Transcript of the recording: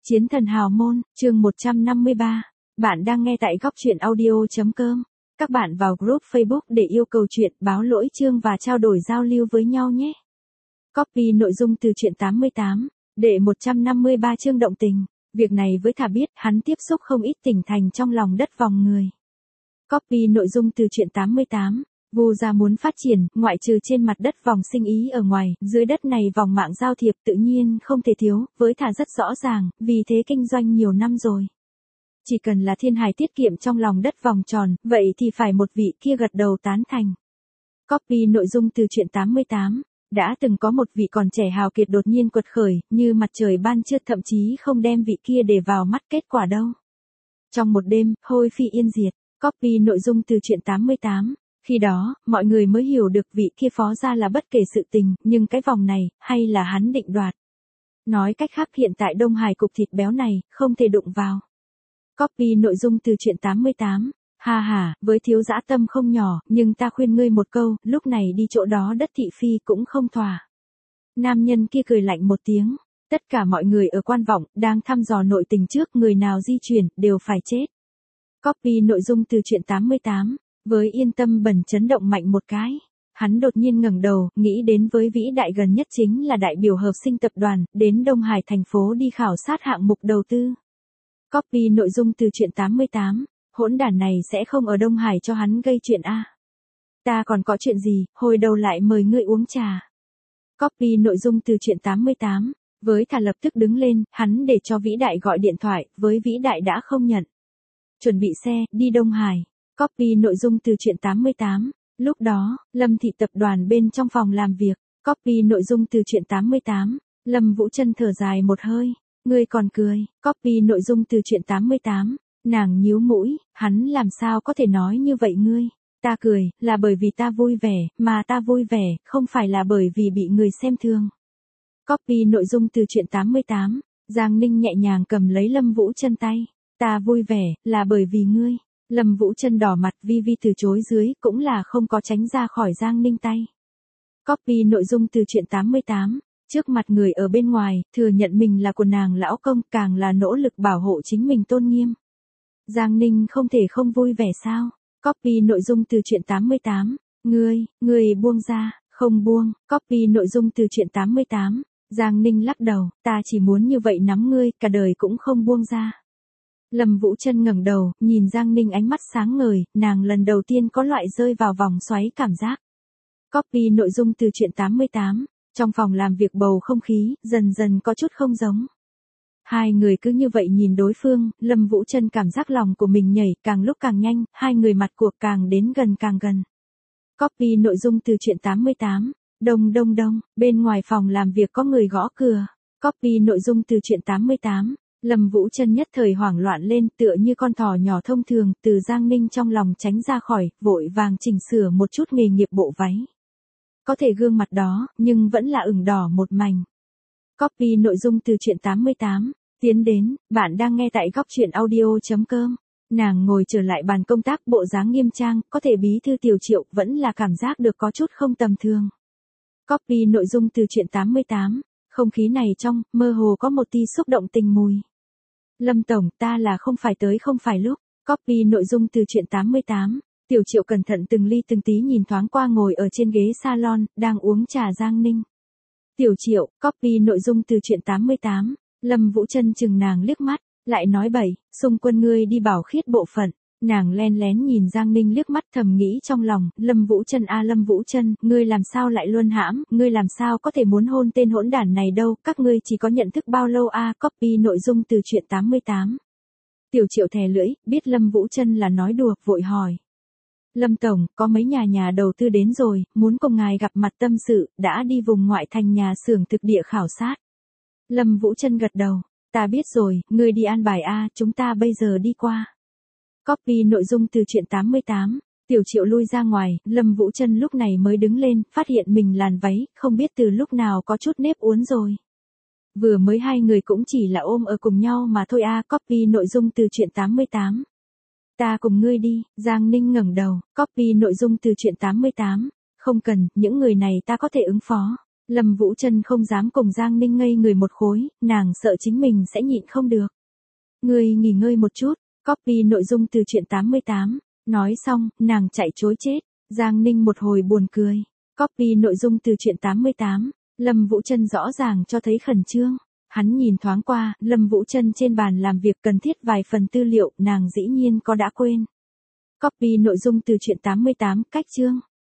Chiến thần hào môn, chương 153. Bạn đang nghe tại góc truyện audio.com. Các bạn vào group Facebook để yêu cầu chuyện, báo lỗi chương và trao đổi giao lưu với nhau nhé. Copy nội dung từ truyện 88. Đệ 153 chương động tình. Việc này với Thà biết, hắn tiếp xúc không ít tỉnh thành trong lòng đất vòng người. Copy nội dung từ truyện 88. Vu gia muốn phát triển, ngoại trừ trên mặt đất vòng sinh ý ở ngoài, dưới đất này vòng mạng giao thiệp tự nhiên không thể thiếu, với Thà rất rõ ràng, vì thế kinh doanh nhiều năm rồi. Chỉ cần là thiên hài tiết kiệm trong lòng đất vòng tròn, vậy thì phải một vị kia gật đầu tán thành. Copy nội dung từ truyện 88. Đã từng có một vị còn trẻ hào kiệt đột nhiên quật khởi, như mặt trời ban trưa, thậm chí không đem vị kia để vào mắt, kết quả đâu. Trong một đêm, hôi phi yên diệt. Copy nội dung từ truyện 88. Khi đó, mọi người mới hiểu được vị kia phó gia là bất kể sự tình, nhưng cái vòng này, hay là hắn định đoạt. Nói cách khác, hiện tại Đông Hải cục thịt béo này, không thể đụng vào. Copy nội dung từ truyện 88. Ha ha, với thiếu dã tâm không nhỏ, nhưng ta khuyên ngươi một câu, lúc này đi chỗ đó đất thị phi cũng không thỏa. Nam nhân kia cười lạnh một tiếng. Tất cả mọi người ở Quan Vọng, đang thăm dò nội tình trước, người nào di chuyển, đều phải chết. Copy nội dung từ truyện 88. Với yên tâm bần chấn động mạnh một cái. Hắn đột nhiên ngẩng đầu, nghĩ đến với vĩ đại gần nhất chính là đại biểu hợp sinh tập đoàn, đến Đông Hải thành phố đi khảo sát hạng mục đầu tư. Copy nội dung từ truyện 88. Hỗn đản này sẽ không ở Đông Hải cho hắn gây chuyện a. Ta còn có chuyện gì, hồi đầu lại mời ngươi uống trà. Copy nội dung từ truyện 88. Với Thà lập tức đứng lên, hắn để cho vĩ đại gọi điện thoại, với vĩ đại đã không nhận. Chuẩn bị xe, đi Đông Hải. Copy nội dung từ truyện 88. Lúc đó, Lâm Thị tập đoàn bên trong phòng làm việc. Copy nội dung từ truyện 88. Lâm Vũ Trân thở dài một hơi. Ngươi còn cười. Copy nội dung từ truyện 88. Nàng nhíu mũi, hắn làm sao có thể nói như vậy ngươi. Ta cười, là bởi vì ta vui vẻ, mà ta vui vẻ, không phải là bởi vì bị người xem thường. Copy nội dung từ truyện 88. Giang Ninh nhẹ nhàng cầm lấy Lâm Vũ Trân tay. Ta vui vẻ, là bởi vì ngươi. Lâm Vũ Trân đỏ mặt, vi vi từ chối dưới, cũng là không có tránh ra khỏi Giang Ninh tay. Copy nội dung từ truyện 88. Trước mặt người ở bên ngoài, thừa nhận mình là của nàng lão công, càng là nỗ lực bảo hộ chính mình tôn nghiêm. Giang Ninh không thể không vui vẻ sao? Copy nội dung từ truyện 88. Ngươi buông ra, không buông. Copy nội dung từ truyện 88. Giang Ninh lắc đầu, ta chỉ muốn như vậy nắm ngươi, cả đời cũng không buông ra. Lâm Vũ Trân ngẩng đầu, nhìn Giang Ninh ánh mắt sáng ngời, nàng lần đầu tiên có loại rơi vào vòng xoáy cảm giác. Copy nội dung từ truyện 88. Trong phòng làm việc bầu không khí, dần dần có chút không giống. Hai người cứ như vậy nhìn đối phương, Lâm Vũ Trân cảm giác lòng của mình nhảy càng lúc càng nhanh, hai người mặt cuộc càng đến gần càng gần. Copy nội dung từ truyện 88. Đông, bên ngoài phòng làm việc có người gõ cửa. Copy nội dung từ truyện 88. Lâm Vũ Trân nhất thời hoảng loạn lên, tựa như con thỏ nhỏ thông thường, từ Giang Ninh trong lòng tránh ra khỏi, vội vàng chỉnh sửa một chút nghề nghiệp bộ váy. Có thể gương mặt đó, nhưng vẫn là ửng đỏ một mảnh. Copy nội dung từ truyện 88. Tiến đến, bạn đang nghe tại góc truyện audio.com. Nàng ngồi trở lại bàn công tác, bộ dáng nghiêm trang, có thể bí thư Tiểu Triệu, vẫn là cảm giác được có chút không tầm thường. Copy nội dung từ truyện 88. Không khí này trong, mơ hồ có một tia xúc động tình mùi. Lâm tổng, ta là không phải tới không phải lúc. Copy nội dung từ truyện 88. Tiểu Triệu cẩn thận từng ly từng tí nhìn thoáng qua ngồi ở trên ghế salon, đang uống trà Giang Ninh. Tiểu Triệu, copy nội dung từ truyện 88. Lâm Vũ Trân chừng nàng liếc mắt, lại nói bậy, xung quân ngươi đi bảo khiết bộ phận. Nàng len lén nhìn Giang Ninh liếc mắt, thầm nghĩ trong lòng, Lâm Vũ Trân a Lâm Vũ Trân, ngươi làm sao lại luôn hãm, ngươi làm sao có thể muốn hôn tên hỗn đản này đâu, các ngươi chỉ có nhận thức bao lâu a. Copy nội dung từ truyện 88. Tiểu Triệu thè lưỡi, biết Lâm Vũ Trân là nói đùa, vội hỏi. Lâm tổng, có mấy nhà đầu tư đến rồi, muốn cùng ngài gặp mặt tâm sự, đã đi vùng ngoại thành nhà xưởng thực địa khảo sát. Lâm Vũ Trân gật đầu, ta biết rồi, ngươi đi an bài a, chúng ta bây giờ đi qua. Copy nội dung từ truyện 88. Tiểu Triệu lui ra ngoài, Lâm Vũ Trân lúc này mới đứng lên, phát hiện mình làn váy, không biết từ lúc nào có chút nếp uốn rồi. Vừa mới hai người cũng chỉ là ôm ở cùng nhau mà thôi a. Copy nội dung từ truyện 88. Ta cùng ngươi đi. Giang Ninh ngẩng đầu. Copy nội dung từ truyện 88. Không cần, những người này ta có thể ứng phó. Lâm Vũ Trân không dám cùng Giang Ninh ngây người một khối, nàng sợ chính mình sẽ nhịn không được. Ngươi nghỉ ngơi một chút, copy nội dung từ truyện 88. Nói xong, nàng chạy trối chết. Giang Ninh một hồi buồn cười. Copy nội dung từ truyện 88. Lâm Vũ Trân rõ ràng cho thấy khẩn trương. Hắn nhìn thoáng qua, Lâm Vũ Trân trên bàn làm việc cần thiết vài phần tư liệu, nàng dĩ nhiên có đã quên. Copy nội dung từ truyện 88, cách chương.